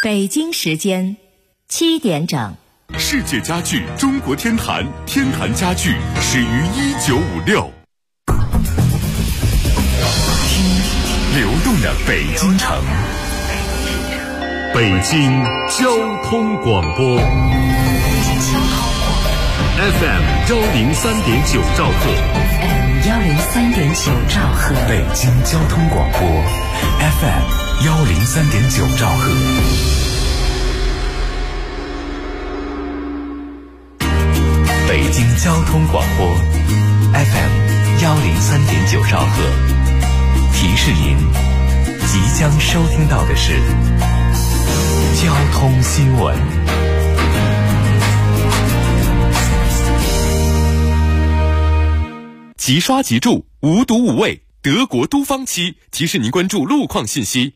北京时间7点整。 世界家具中国天坛，天坛家具始于1956。听流动的北京城，北京交通广播 FM 103.9兆赫 103.9兆赫， 北京交通广播 FM 103.9兆赫。北京交通广播 FM 103.9兆赫，提示您即将收听到的是交通新闻。即刷即住，无毒无味，德国都方漆提示您关注路况信息。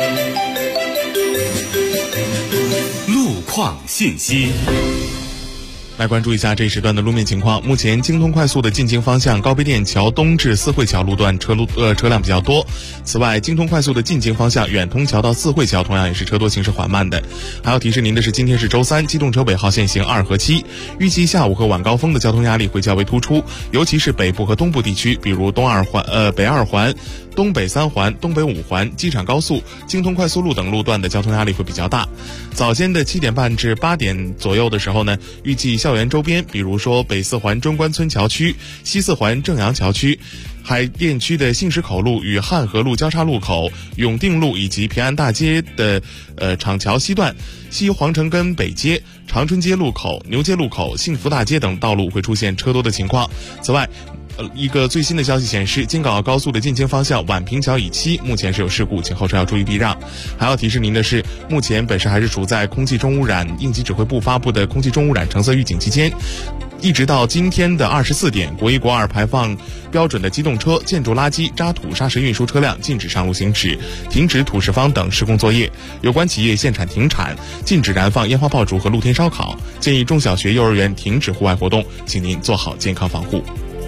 路况信息。 来关注一下这一时段的路面情况。目前京通快速的进京方向高碑店桥东至四惠桥路段车辆比较多。此外，京通快速的进京方向远通桥到四惠桥同样也是车多，行驶缓慢的。还要提示您的是，今天是周三，机动车尾号限行2和7，预计下午和晚高峰的交通压力会较为突出，尤其是北部和东部地区，比如北2环、东北3环、东北5环、机场高速、京通快速路等路段的交通压力会比较大。早间的7点半至8点左右的时候呢，预计校园周边，比如说北4环中关村桥区、西4环正阳桥区、海淀区的信石口路与汉河路交叉路口、永定路以及平安大街的厂桥西段、西皇城根北街、长春街路口、牛街路口、幸福大街等道路会出现车多的情况。此外，一个最新的消息显示，京港澳高速的进京方向宛平桥以西目前是有事故，请后车要注意避让。还要提示您的是，目前本市还是处在空气重污染应急指挥部发布的空气重污染橙色预警期间，一直到今天的24点，国1国2排放标准的机动车、建筑垃圾、渣土、砂石运输车辆禁止上路行驶，停止土石方等施工作业。有关企业限产停产，禁止燃放烟花爆竹和露天烧烤。建议中小学、幼儿园停止户外活动，请您做好健康防护。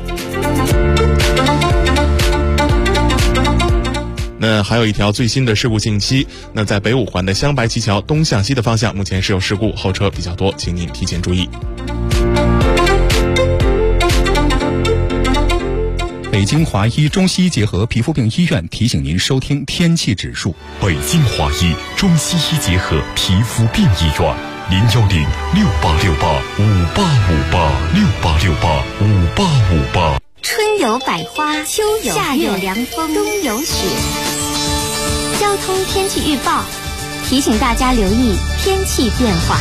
那还有一条最新的事故信息，那在北5环的湘白旗桥东向西的方向，目前是有事故，后车比较多，请您提前注意。 北京华医中西医结合皮肤病医院提醒您收听天气指数。 北京华医中西医结合皮肤病医院，0106868586868685858。 春有百花，秋有夏有凉风，冬有雪。交通天气预报提醒大家留意天气变化。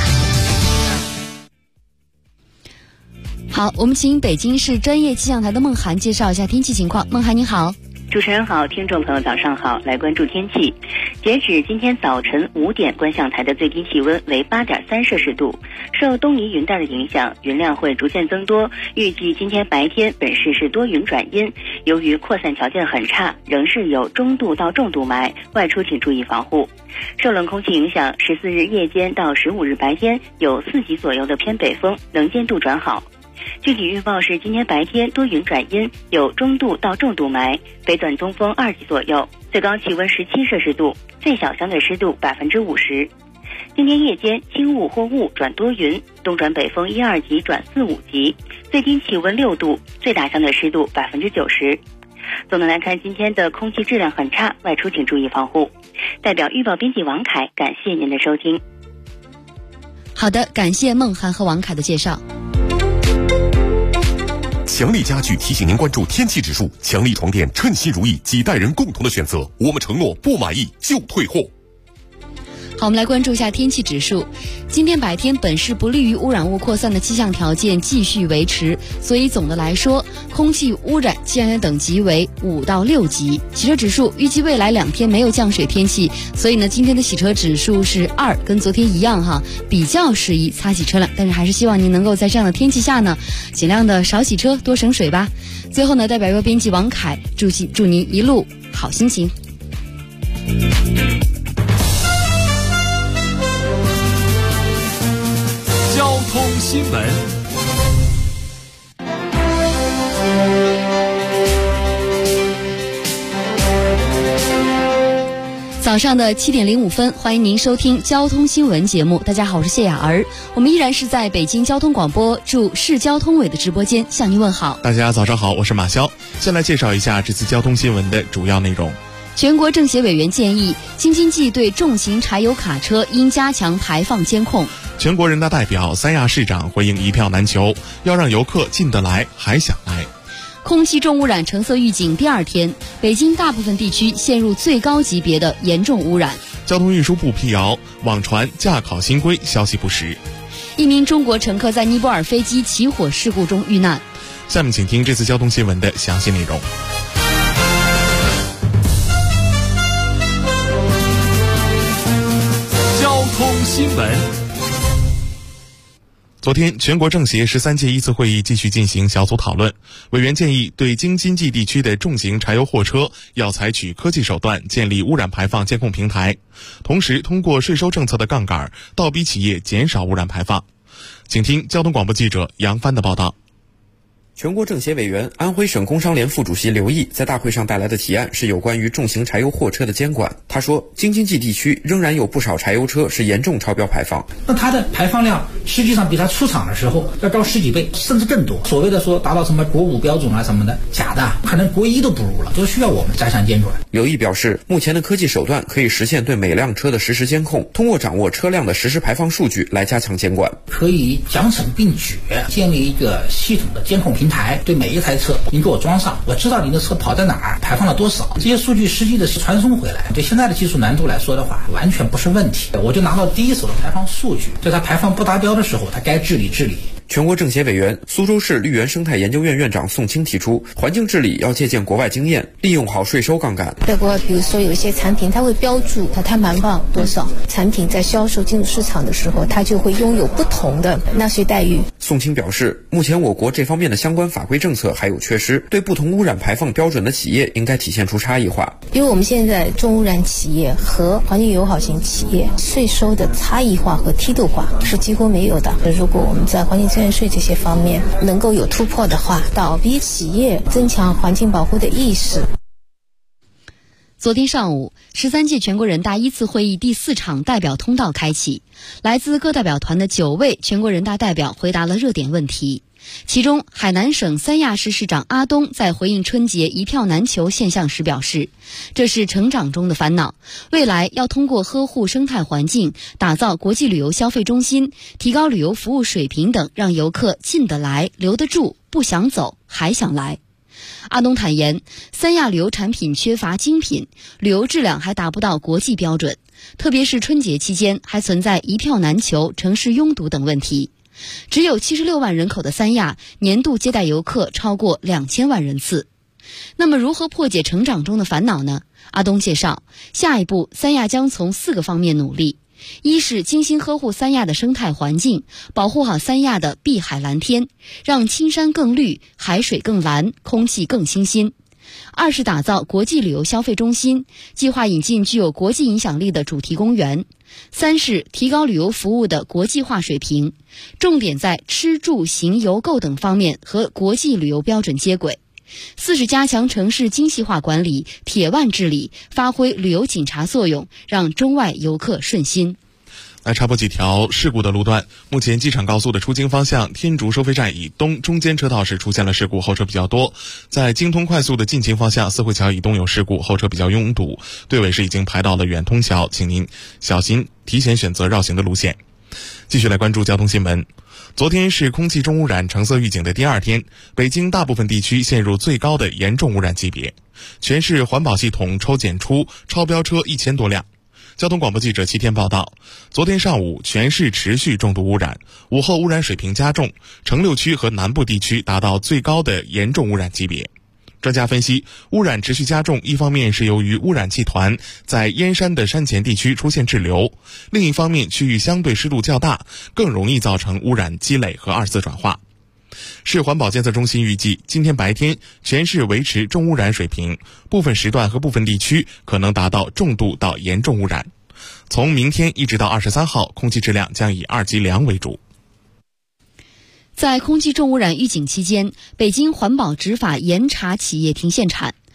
好，我们请北京市专业气象台的孟涵介绍一下天气情况。孟涵你好。 主持人好，听众朋友早上好，来关注天气。截止今天早晨5点，观象台的最低气温为8.3摄氏度。受东移云带的影响，云量会逐渐增多，预计今天白天本市是多云转阴，由于扩散条件很差，仍是有中度到重度霾，外出请注意防护。受冷空气影响，14日夜间到15日白天有4级左右的偏北风，能见度转好。具体预报是今天白天多云转阴，有中度到重度霾，北短东风2级左右，最高气温17摄氏度，最小相对湿度50%。今天夜间轻雾或雾转多云，东转北风1、2级转4、5级，最低气温6度，最大相对湿度90%。总的来看，今天的空气质量很差，外出请注意防护。代表预报编辑王凯，感谢您的收听。 好的，感谢孟涵和王凯的介绍。 强力家具提醒您关注天气指数，强力床垫称心如意，几代人共同的选择，我们承诺不满意就退货。 好，我们来关注一下天气指数。今天白天本市不利于污染物扩散的气象条件继续维持，所以总的来说，空气污染气象等级为5到6级。洗车指数预计未来2天没有降水天气，所以呢，今天的洗车指数是2，跟昨天一样哈，比较适宜擦洗车辆。但是还是希望您能够在这样的天气下呢，尽量的少洗车，多省水吧。最后呢，代表预报编辑王凯祝您一路好心情。 交通新闻。 早早上的7点05分，欢迎您收听交通新闻节目。大家好，我是谢雅儿，我们依然是在北京交通广播驻市交通委的直播间向您问好。 大家早上好，我是马潇。先来介绍一下这次交通新闻的主要内容。 全国政协委员建议，京津冀对重型柴油卡车应加强排放监控。 全国人大代表、三亚市长回应一票难求，要让游客进得来还想来。 空气重污染橙色预警第2天，北京大部分地区陷入最高级别的严重污染。 交通运输部辟谣，网传驾考新规消息不实。 一名中国乘客在尼泊尔飞机起火事故中遇难。 下面请听这次交通新闻的详细内容。 交通新闻。 昨天，全国政协13届一次会议继续进行小组讨论。委员建议，对京津冀地区的重型柴油货车要采取科技手段建立污染排放监控平台，同时通过税收政策的杠杆，倒逼企业减少污染排放。请听交通广播记者杨帆的报道。 全国政协委员、安徽省工商联副主席刘毅在大会上带来的提案是有关于重型柴油货车的监管。他说，京津冀地区仍然有不少柴油车是严重超标排放， 那它的排放量实际上比它出厂的时候要高10几倍，甚至更多。所谓的说达到什么国5标准啊什么的，假的，可能国1都不如了，都需要我们加强监管。 刘毅表示，目前的科技手段可以实现对每辆车的实时监控，通过掌握车辆的实时排放数据来加强监管。 可以奖惩并举，建立一个系统的监控平台，对每一台车你给我装上，我知道你的车跑在哪儿，排放了多少，这些数据实际的是传送回来。对现在的技术难度来说的话，完全不是问题。我就拿到第一手的排放数据，在它排放不达标的时候，它该治理治理。 全国政协委员、苏州市绿源生态研究院院长宋清提出，环境治理要借鉴国外经验，利用好税收杠杆。 在国外，比如说有一些产品，它会标注它碳排放多少，产品在销售进入市场的时候，它就会拥有不同的纳税待遇。 宋清表示，目前我国这方面的相关法规政策还有缺失，对不同污染排放标准的企业应该体现出差异化。 因为我们现在重污染企业和环境友好型企业税收的差异化和梯度化是几乎没有的。如果我们在环境资源税这些方面能够有突破的话，倒逼企业增强环境保护的意识。 昨天上午，13届全国人大1次会议第4场代表通道开启，来自各代表团的9位全国人大代表回答了热点问题。其中，海南省三亚市市长阿东在回应春节一票难求现象时表示，这是成长中的烦恼，未来要通过呵护生态环境，打造国际旅游消费中心，提高旅游服务水平等，让游客进得来、留得住，不想走还想来。阿东坦言，三亚旅游产品缺乏精品，旅游质量还达不到国际标准，特别是春节期间还存在一票难求、城市拥堵等问题。只有76万人口的三亚，年度接待游客超过2000万人次。那么如何破解成长中的烦恼呢？阿东介绍，下一步三亚将从4个方面努力。一是精心呵护三亚的生态环境，保护好三亚的碧海蓝天，让青山更绿，海水更蓝，空气更清新。二是打造国际旅游消费中心，计划引进具有国际影响力的主题公园。三是提高旅游服务的国际化水平，重点在吃住行游购等方面和国际旅游标准接轨。四是加强城市精细化管理、铁腕治理，发挥旅游警察作用，让中外游客顺心。 来插播几条事故的路段。目前机场高速的出京方向天竺收费站以东中间车道是出现了事故，后车比较多。在京通快速的进京方向四惠桥以东有事故，后车比较拥堵，队尾是已经排到了远通桥，请您小心提前选择绕行的路线。继续来关注交通新闻。昨天是空气重污染橙色预警的第2天，北京大部分地区陷入最高的严重污染级别，全市环保系统抽检出超标车1000多辆。交通广播记者7天报道，昨天上午全市持续重度污染，午后污染水平加重，城6区和南部地区达到最高的严重污染级别。专家分析，污染持续加重，一方面是由于污染气团在燕山的山前地区出现滞留，另一方面区域相对湿度较大，更容易造成污染积累和二次转化。市环保监测中心预计，今天白天全市维持重污染水平，部分时段和部分地区可能达到重度到严重污染。从明天一直到23号，空气质量将以2级良为主。 在空气重污染预警期间，北京环保执法严查企业停限产。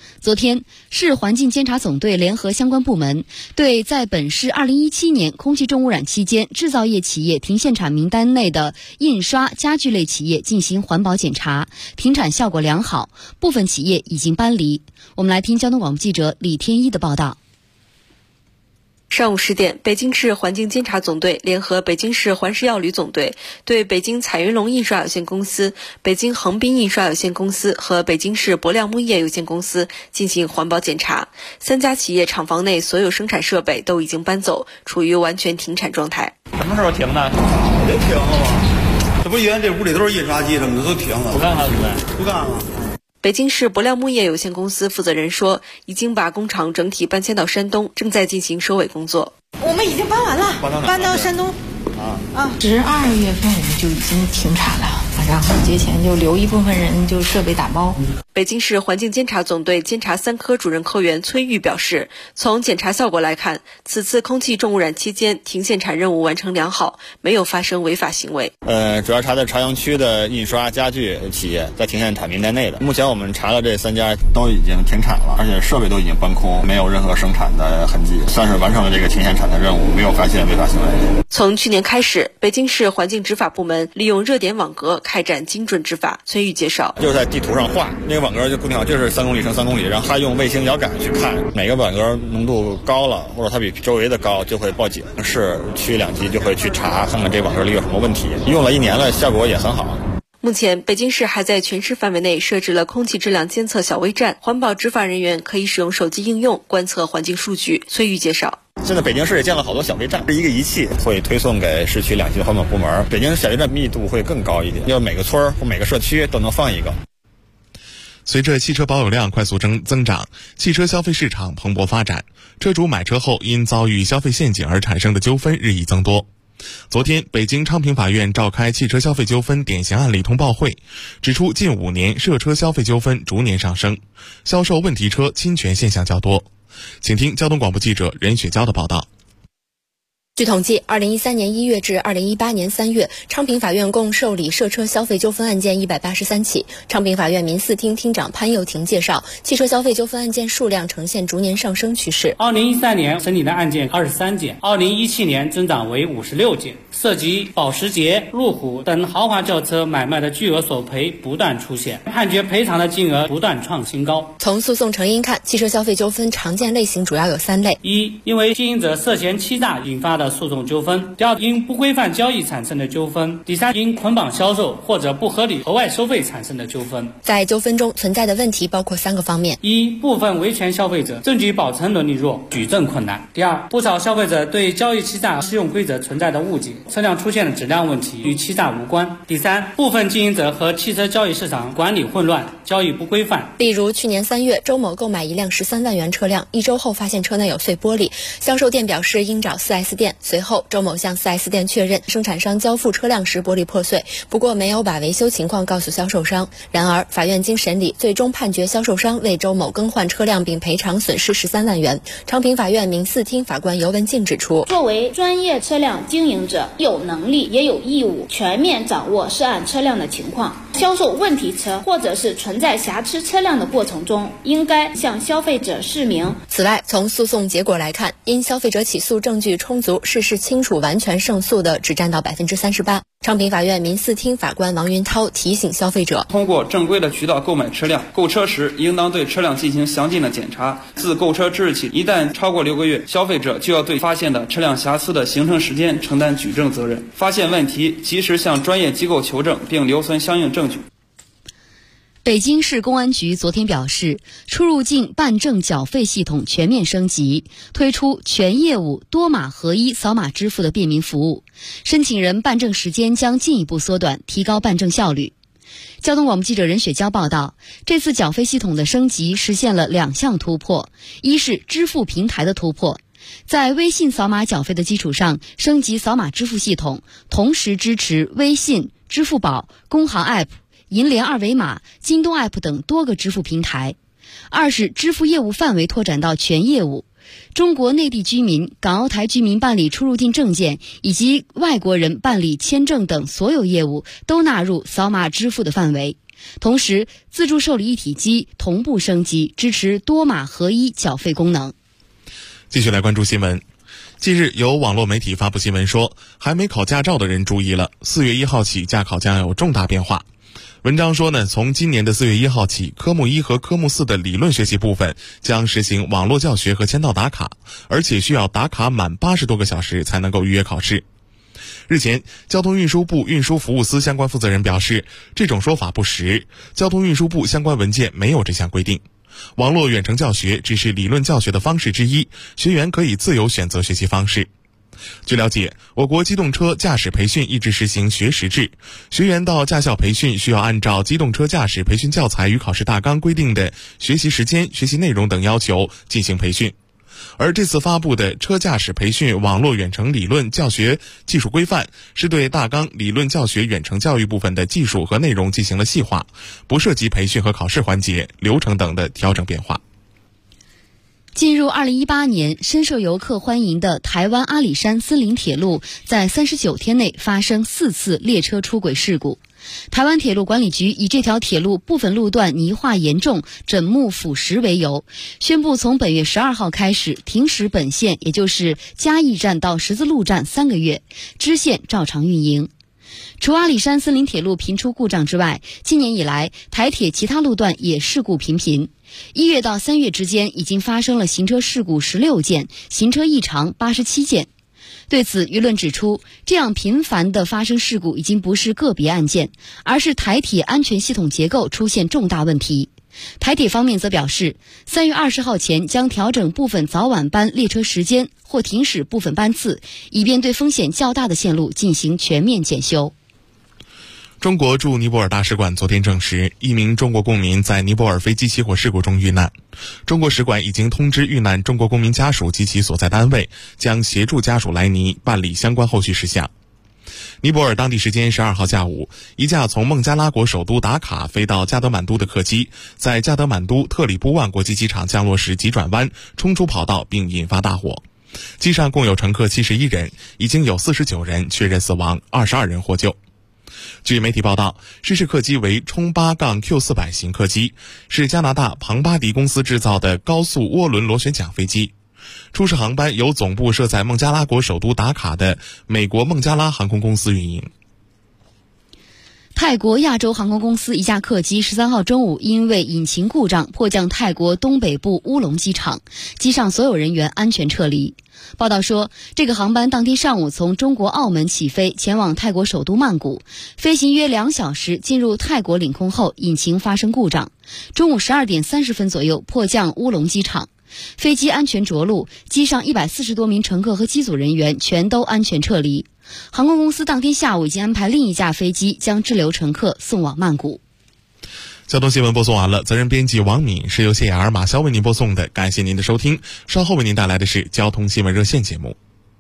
昨天，市环境监察总队联合相关部门对在本市2017年空气重污染期间制造业企业停限产名单内的印刷、家具类企业进行环保检查，停产效果良好，部分企业已经搬离。我们来听交通广播记者李天一的报道。 上午10点，北京市环境监察总队联合北京市环世药旅总队对北京彩云龙印刷有限公司、北京横滨印刷有限公司和北京市博亮木业有限公司进行环保检查。3家企业厂房内所有生产设备都已经搬走，处于完全停产状态。 什么时候停的？ 得停了吧？这不原来这屋里都是印刷机什么的都停了， 不干了， 不干了。 北京市博亮木业有限公司负责人说，已经把工厂整体搬迁到山东，正在进行收尾工作。 我们已经搬完了，搬到山东。12月份我们就已经停产了，然后节前就留一部分人就设备打包。 北京市环境监察总队监察3科主任科员崔玉表示，从检查效果来看，此次空气重污染期间停限产任务完成良好，没有发生违法行为。 主要查的朝阳区的印刷家具企业在停限产名单内的。目前我们查了这3家都已经停产了，而且设备都已经搬空，没有任何生产的痕迹，算是完成了这个停限产的任务，没有发现违法行为。 从去年开始，北京市环境执法部门利用热点网格开展精准执法。崔玉介绍， 就是在地图上画那个网格就固定好，就是3公里乘3公里，然后他用卫星遥感去看哪个网格浓度高了，或者它比周围的高，就会报警，市区2级就会去查，看看这网格里有什么问题。用了1年了，效果也很好。 目前，北京市还在全市范围内设置了空气质量监测小微站，环保执法人员可以使用手机应用观测环境数据。崔玉介绍， 现在北京市也建了好多小微站，一个仪器会推送给市区2级的环保部门，北京小微站密度会更高一点，要每个村或每个社区都能放一个。 随着汽车保有量快速增长，汽车消费市场蓬勃发展，车主买车后因遭遇消费陷阱而产生的纠纷日益增多。昨天，北京昌平法院召开汽车消费纠纷典型案例通报会，指出近5年涉车消费纠纷逐年上升，销售问题车侵权现象较多。请听交通广播记者任雪娇的报道。 据统计，2013年1月至2018年3月，昌平法院共受理涉车消费纠纷案件183起。昌平法院民4厅厅长潘佑廷介绍，汽车消费纠纷案件数量呈现逐年上升趋势。 2013年审理的案件23件，2017年增长为56件，涉及保时捷、路虎等豪华轿车买卖的巨额索赔不断出现，判决赔偿的金额不断创新高。 从诉讼成因看，汽车消费纠纷常见类型主要有3类： 一、因为经营者涉嫌欺诈引发的诉讼纠纷；第二，因不规范交易产生的纠纷；第三，因捆绑销售或者不合理额外收费产生的纠纷。 在纠纷中存在的问题包括3个方面： 一、部分维权消费者证据保存能力弱，举证困难；第二，不少消费者对交易欺诈适用规则存在的误解，车辆出现的质量问题与欺诈无关；第三，部分经营者和汽车交易市场管理混乱，交易不规范。 例如去年3月，周某购买一辆13万元车辆，1周后发现车内有碎玻璃，销售店表示应找 4S 店，随后周某向 4S 店确认生产商交付车辆时玻璃破碎，不过没有把维修情况告诉销售商。然而法院经审理，最终判决销售商为周某更换车辆并赔偿损失13万元。昌平法院民4厅法官尤文静指出， 作为专业车辆经营者，有能力也有义务全面掌握涉案车辆的情况，销售问题车或者是存在瑕疵车辆的过程中，应该向消费者示明。 此外，从诉讼结果来看，因消费者起诉证据充足、事实清楚、完全胜诉的只占到38%。昌平法院民4厅法官王云涛提醒消费者， 通过正规的渠道购买车辆，购车时应当对车辆进行详尽的检查。自购车之日起，一旦超过6个月，消费者就要对发现的车辆瑕疵的形成时间承担举证责任，发现问题及时向专业机构求证并留存相应证据。 北京市公安局昨天表示，出入境办证缴费系统全面升级，推出全业务多码合一扫码支付的便民服务，申请人办证时间将进一步缩短，提高办证效率。交通广播记者任雪娇报道，这次缴费系统的升级实现了2项突破，一是支付平台的突破，在微信扫码缴费的基础上升级扫码支付系统，同时支持微信、支付宝、工行 App、银联二维码、京东 App 等多个支付平台。二是支付业务范围拓展到全业务，中国内地居民、港澳台居民办理出入境证件以及外国人办理签证等所有业务都纳入扫码支付的范围。 同时，自助受理一体机同步升级，支持多码合一缴费功能。 继续来关注新闻。近日，有网络媒体发布新闻说，还没考驾照的人注意了，4月1号起驾考将有重大变化。文章说呢，从今年的4月1号起，科目1和科目4的理论学习部分将实行网络教学和签到打卡，而且需要打卡满80多个小时才能够预约考试。日前，交通运输部运输服务司相关负责人表示，这种说法不实，交通运输部相关文件没有这项规定。网络远程教学只是理论教学的方式之一，学员可以自由选择学习方式。据了解，我国机动车驾驶培训一直实行学时制，学员到驾校培训需要按照机动车驾驶培训教材与考试大纲规定的学习时间、学习内容等要求进行培训。而这次发布的车驾驶培训网络远程理论教学技术规范，是对大纲理论教学远程教育部分的技术和内容进行了细化，不涉及培训和考试环节、流程等的调整变化。 进入2018年，深受游客欢迎的台湾阿里山森林铁路在39天内发生4次列车出轨事故。台湾铁路管理局以这条铁路部分路段泥化严重、枕木腐蚀为由，宣布从本月12号开始停驶本线，也就是嘉义站到十字路站3个月，支线照常运营。除阿里山森林铁路频出故障之外，今年以来台铁其他路段也事故频频。1月到3月之间已经发生了行车事故16件，行车异常87件。对此，舆论指出，这样频繁的发生事故已经不是个别案件，而是台铁安全系统结构出现重大问题。台铁方面则表示，3月20号前将调整部分早晚班列车时间或停驶部分班次，以便对风险较大的线路进行全面检修。 中国驻尼泊尔大使馆昨天证实，一名中国公民在尼泊尔飞机起火事故中遇难。中国使馆已经通知遇难中国公民家属及其所在单位，将协助家属来尼办理相关后续事项。尼泊尔当地时间12号下午，一架从孟加拉国首都达卡飞到加德满都的客机，在加德满都特里布万国际机场降落时急转弯，冲出跑道并引发大火。机上共有乘客71人，已经有49人确认死亡，22人获救。据媒体报道，失事客机为冲8-Q400型客机，是加拿大庞巴迪公司制造的高速涡轮螺旋桨飞机。出事航班由总部设在孟加拉国首都达卡的美国孟加拉航空公司运营。 泰国亚洲航空公司一架客机13号中午因为引擎故障迫降泰国东北部乌龙机场，机上所有人员安全撤离。报道说，这个航班当天上午从中国澳门起飞，前往泰国首都曼谷，飞行约2小时，进入泰国领空后引擎发生故障，中午12点30分左右迫降乌龙机场。飞机安全着陆，机上140多名乘客和机组人员全都安全撤离。航空公司当天下午已经安排另一架飞机将滞留乘客送往曼谷。 交通新闻播送完了，责任编辑王敏，是由谢雅儿、马潇为您播送的，感谢您的收听。稍后为您带来的是交通新闻热线节目。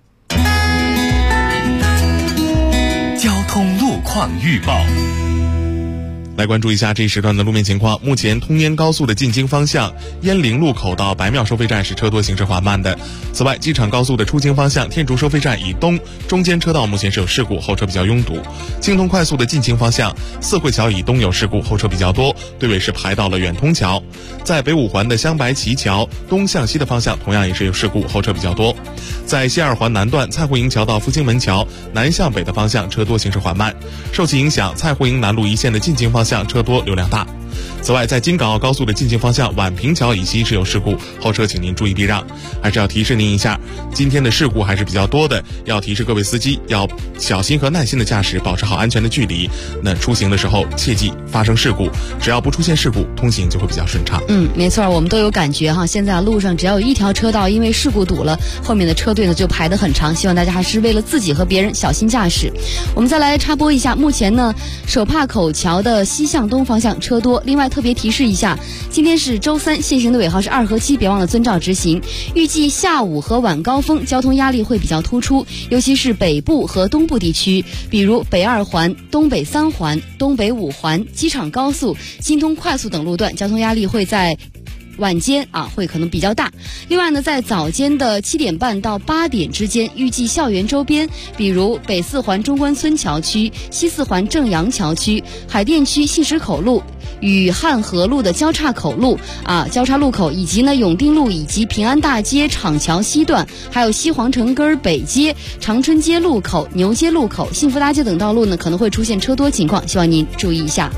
交通路况预报。 来关注一下这一时段的路面情况。目前通燕高速的进京方向鄢陵路口到白庙收费站是车多行驶缓慢的。此外，机场高速的出京方向天竺收费站以东中间车道目前是有事故，后车比较拥堵。京通快速的进京方向四惠桥以东有事故，后车比较多，队尾是排到了远通桥。在北五环的香白旗桥东向西的方向同样也是有事故，后车比较多。在西二环南段蔡胡营桥到复兴门桥南向北的方向车多行驶缓慢，受其影响蔡胡营南路一线的进京方向车多流量大。此外，在京港澳高速的进京方向宛平桥以西是有事故，后车请您注意避让。还是要提示您一下，今天的事故还是比较多的，要提示各位司机要小心和耐心的驾驶，保持好安全的距离。那出行的时候切记发生事故，只要不出现事故，通行就会比较顺畅。 没错，我们都有感觉哈。现在路上只要有一条车道因为事故堵了，后面的车队呢就排得很长。希望大家还是为了自己和别人小心驾驶。我们再来插播一下，目前呢手帕口桥的西向东方向车多。另外特别提示一下，今天是周三，限行的尾号是2和7，别忘了遵照执行。预计下午和晚高峰交通压力会比较突出，尤其是北部和东部地区，比如北2环、东北3环、东北5环、机场高速、京通快速等路段，交通压力会在晚间会可能比较大。另外呢，在早间的7点半到8点之间，预计校园周边，比如北4环中关村桥区、西4环正阳桥区、海淀区信石口路与汉河路的交叉路口，以及呢永定路以及平安大街厂桥西段，还有西皇城根北街、长春街路口、牛街路口、幸福大街等道路呢可能会出现车多情况，希望您注意一下。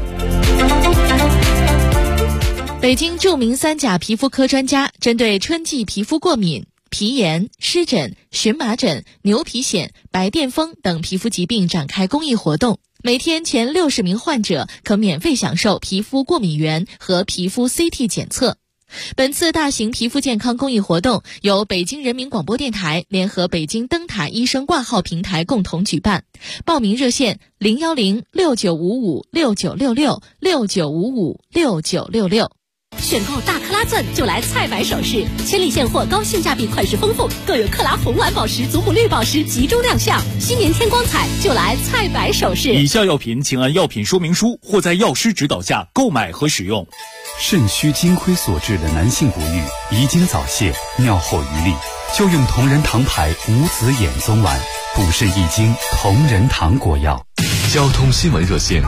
北京著名3甲皮肤科专家针对春季皮肤过敏、皮炎、湿疹、荨麻疹、牛皮癣、白癜风等皮肤疾病展开公益活动，每天前60名患者可免费享受皮肤过敏原和皮肤 CT 检测。本次大型皮肤健康公益活动由北京人民广播电台联合北京灯塔医生挂号平台共同举办，报名热线010-6955-6966，6955-6966。 选购大克拉钻就来菜百首饰，千里现货，高性价比，款式丰富，更有克拉红蓝宝石、祖母绿宝石集中亮相。新年添光彩，就来菜百首饰。 以下药品请按药品说明书或在药师指导下购买和使用。 肾虚金亏所致的男性不育、遗精早泄、尿后余力，就用同仁堂牌无子衍宗丸，补肾益精，同仁堂果药。 交通新闻热线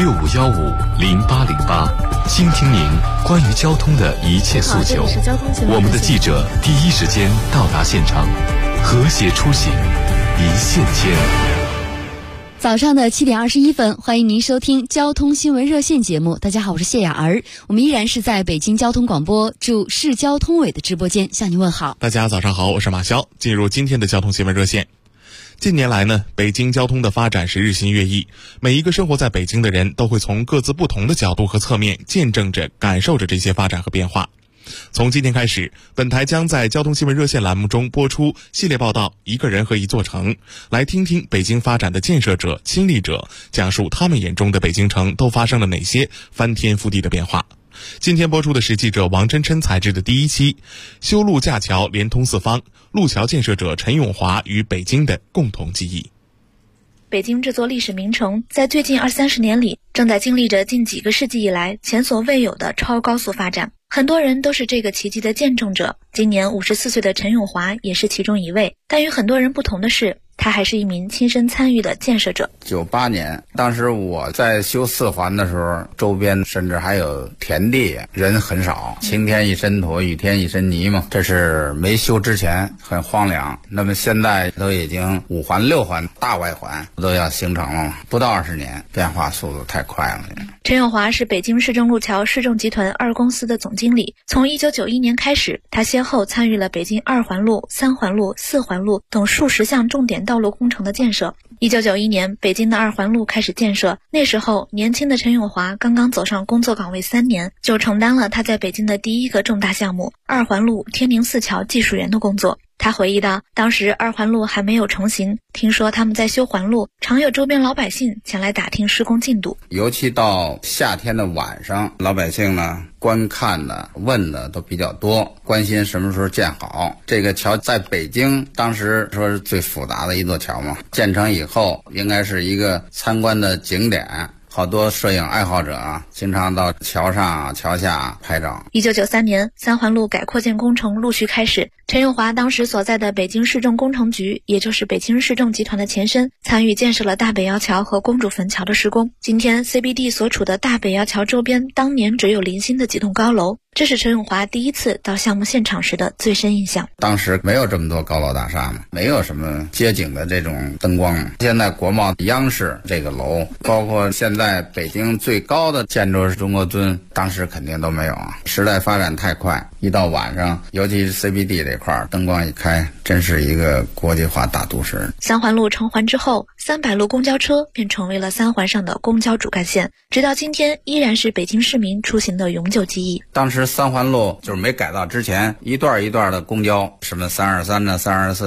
65150808，倾听您关于交通的一切诉求。我们的记者第一时间到达现场，和谐出行，一线牵。 早上的7点21分，欢迎您收听交通新闻热线节目。大家好，我是谢雅儿，我们依然是在北京交通广播驻市交通委的直播间向您问好。 大家早上好，我是马潇。进入今天的交通新闻热线。近年来呢，北京交通的发展是日新月异，每一个生活在北京的人都会从各自不同的角度和侧面见证着、感受着这些发展和变化。从今天开始，本台将在交通新闻热线栏目中播出系列报道《一个人和一座城》，来听听北京发展的建设者、亲历者，讲述他们眼中的北京城都发生了哪些翻天覆地的变化。今天播出的是记者王真琛采制的第一期，修路架桥连通四方，路桥建设者陈永华与北京的共同记忆。 北京这座历史名城在最近20-30年里正在经历着近几个世纪以来前所未有的超高速发展，很多人都是这个奇迹的见证者。今年54岁的陈永华也是其中一位，但与很多人不同的是，他还是一名亲身参与的建设者。 98年，当时我在修4环的时候，周边甚至还有田地，人很少，晴天一身土，雨天一身泥嘛。这是没修之前很荒凉。那么现在都已经5环、6环、大外环都要形成了，不到20年，变化速度太快了。 陈永华是北京市政路桥市政集团2公司的总经理。从1991年开始，他先后参与了北京2环路、3环路、4环路等数十项重点道路工程的建设。1991年，北京的2环路开始建设，那时候年轻的陈永华刚刚走上工作岗位3年，就承担了他在北京的第一个重大项目2环路天宁4桥技术员的工作。他回忆到，当时2环路还没有成型，听说他们在修环路，常有周边老百姓前来打听施工进度。 尤其到夏天的晚上，老百姓呢观看的、问的都比较多，关心什么时候建好。这个桥在北京当时说是最复杂的一座桥嘛，建成以后应该是一个参观的景点。好多摄影爱好者经常到桥上、桥下拍照。 1993年，3环路改扩建工程陆续开始。陈永华当时所在的北京市政工程局，也就是北京市政集团的前身，参与建设了大北窑桥和公主坟桥的施工。今天 CBD 所处的大北窑桥周边，当年只有零星的几栋高楼。这是陈永华第一次到项目现场时的最深印象。 当时没有这么多高楼大厦嘛，没有什么街景的这种灯光。现在国贸央视这个楼，包括现在北京最高的建筑是中国尊，当时肯定都没有啊。时代发展太快，一到晚上，尤其是 CBD 这块灯光一开，真是一个国际化大都市。 3环路成环之后，300路公交车便成为了3环上的公交主干线，直到今天依然是北京市民出行的永久记忆。 当时3环路就是没改造之前，一段一段的公交，什么323呢、324，它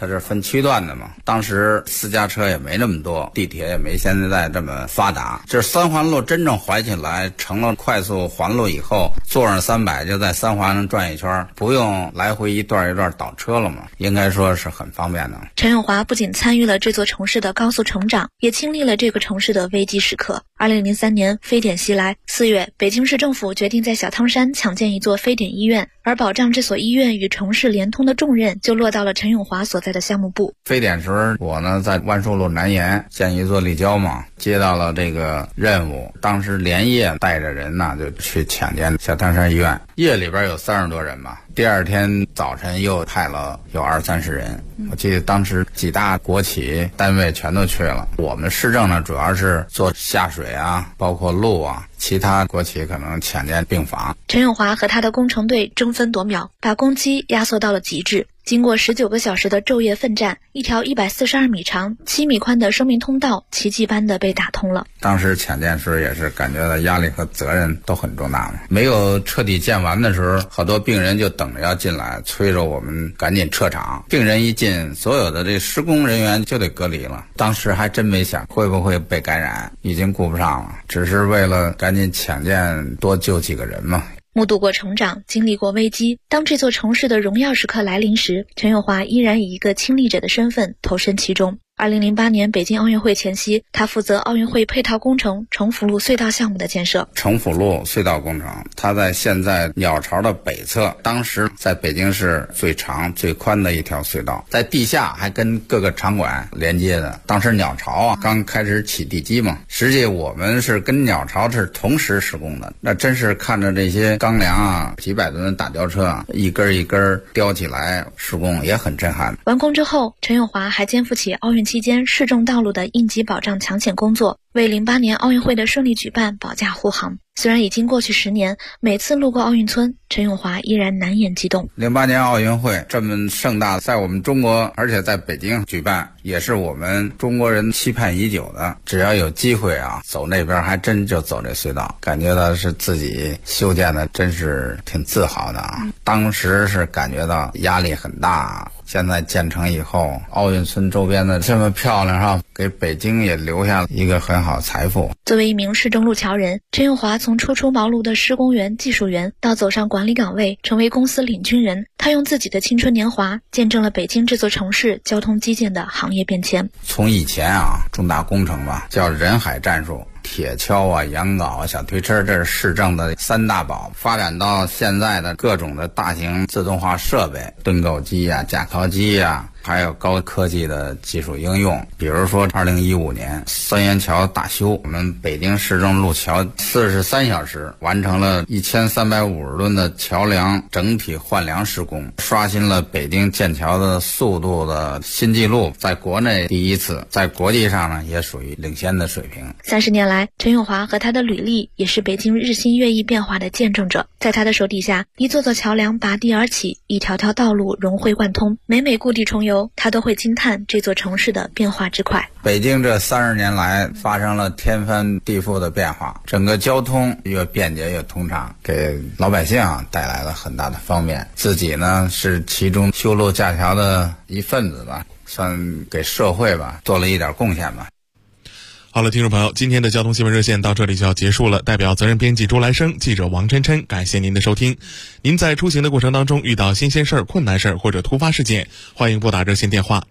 它是分区段的嘛。当时私家车也没那么多，地铁也没现在这么发达。这三环路真正怀起来成了快速环路以后，坐上300就在三环转一圈，不用来回一段一段倒车了嘛，应该说是很方便的。 陈永华不仅参与了这座城市的高速成长，也经历了这个城市的危机时刻。2003年非典袭来，4月北京市政府决定在小汤山抢建一座非典医院，而保障这所医院与城市联通的重任就落到了陈永华所在的项目部。 非典时我呢在万寿路南沿建一座立交嘛，接到了这个任务，当时连夜带着人呢就去抢建小汤山医院，夜里边有30多人嘛，第二天早晨又派了有20-30人，我记得当时几大国企单位全都去了。我们市政呢主要是做下水啊，包括路啊，其他国企可能抢建病房。 陈永华和他的工程队争分夺秒，把工期压缩到了极致。经过19个小时的昼夜奋战，一条142米长、7米宽的生命通道奇迹般的被打通了。 当时抢建时也是感觉到压力和责任都很重大嘛。没有彻底建完的时候，好多病人就等着要进来，催着我们赶紧撤场。病人一进，所有的这施工人员就得隔离了。当时还真没想会不会被感染，已经顾不上了，只是为了赶紧抢建多救几个人嘛。 目睹过成长，经历过危机，当这座城市的荣耀时刻来临时，陈永华依然以一个亲历者的身份投身其中。2008年北京奥运会前夕，他负责奥运会配套工程城府路隧道项目的建设。 城府路隧道工程，它在现在鸟巢的北侧，当时在北京市最长最宽的一条隧道，在地下还跟各个场馆连接的。当时鸟巢啊刚开始起地基嘛，实际我们是跟鸟巢是同时施工的，那真是看着这些钢梁啊，几百吨大吊车啊，一根一根吊起来施工，也很震撼。 完工之后，陈永华还肩负起奥运期间市政道路的应急保障抢险工作，为08年奥运会的顺利举办保驾护航。虽然已经过去10年，每次路过奥运村，陈永华依然难掩激动。 08年奥运会这么盛大，在我们中国，而且在北京举办，也是我们中国人期盼已久的。只要有机会啊，走那边还真就走这隧道，感觉到是自己修建的，真是挺自豪的啊。当时是感觉到压力很大。现在建成以后，奥运村周边的这么漂亮哈，给北京也留下一个很好财富。 作为一名市政路桥人，陈永华从初出茅庐的施工员、技术员到走上管理岗位，成为公司领军人。他用自己的青春年华，见证了北京这座城市交通基建的行业变迁。 从以前啊，重大工程吧，叫人海战术。铁锹啊、羊镐啊、小推车，这是市政的3大宝。发展到现在的各种的大型自动化设备，盾构机啊、架靠机啊，还有高科技的技术应用。比如说2015年三元桥大修，我们北京市政路桥43小时完成了1350吨的桥梁整体换梁施工，刷新了北京建桥的速度的新纪录，在国内第一次，在国际上呢也属于领先的水平。 30年来，陈永华和他的履历也是北京日新月异变化的见证者。在他的手底下，一座座桥梁拔地而起，一条条道路融会贯通。每故地重游，他都会惊叹这座城市的变化之快。 北京这30年来发生了天翻地覆的变化，整个交通越便捷越通畅，给老百姓带来了很大的方便。自己呢是其中修路架桥的一份子吧，算给社会吧做了一点贡献吧。 好了，听众朋友，今天的交通新闻热线到这里就要结束了。代表责任编辑朱来生、记者王琛琛，感谢您的收听。您在出行的过程当中遇到新鲜事儿、困难事儿或者突发事件，欢迎拨打热线电话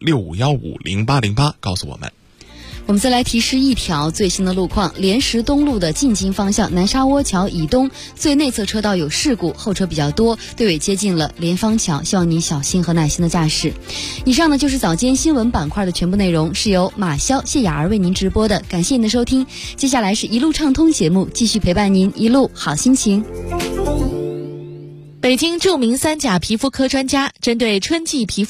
65150808告诉我们。 我们再来提示一条最新的路况：莲石东路的进京方向南沙窝桥以东最内侧车道有事故，后车比较多，队尾接近了莲芳桥，希望你小心和耐心的驾驶。以上呢就是早间新闻板块的全部内容，是由马潇、谢雅儿为您直播的，感谢您的收听。接下来是一路畅通节目，继续陪伴您一路好心情。 北京著名3甲皮肤科专家针对春季皮肤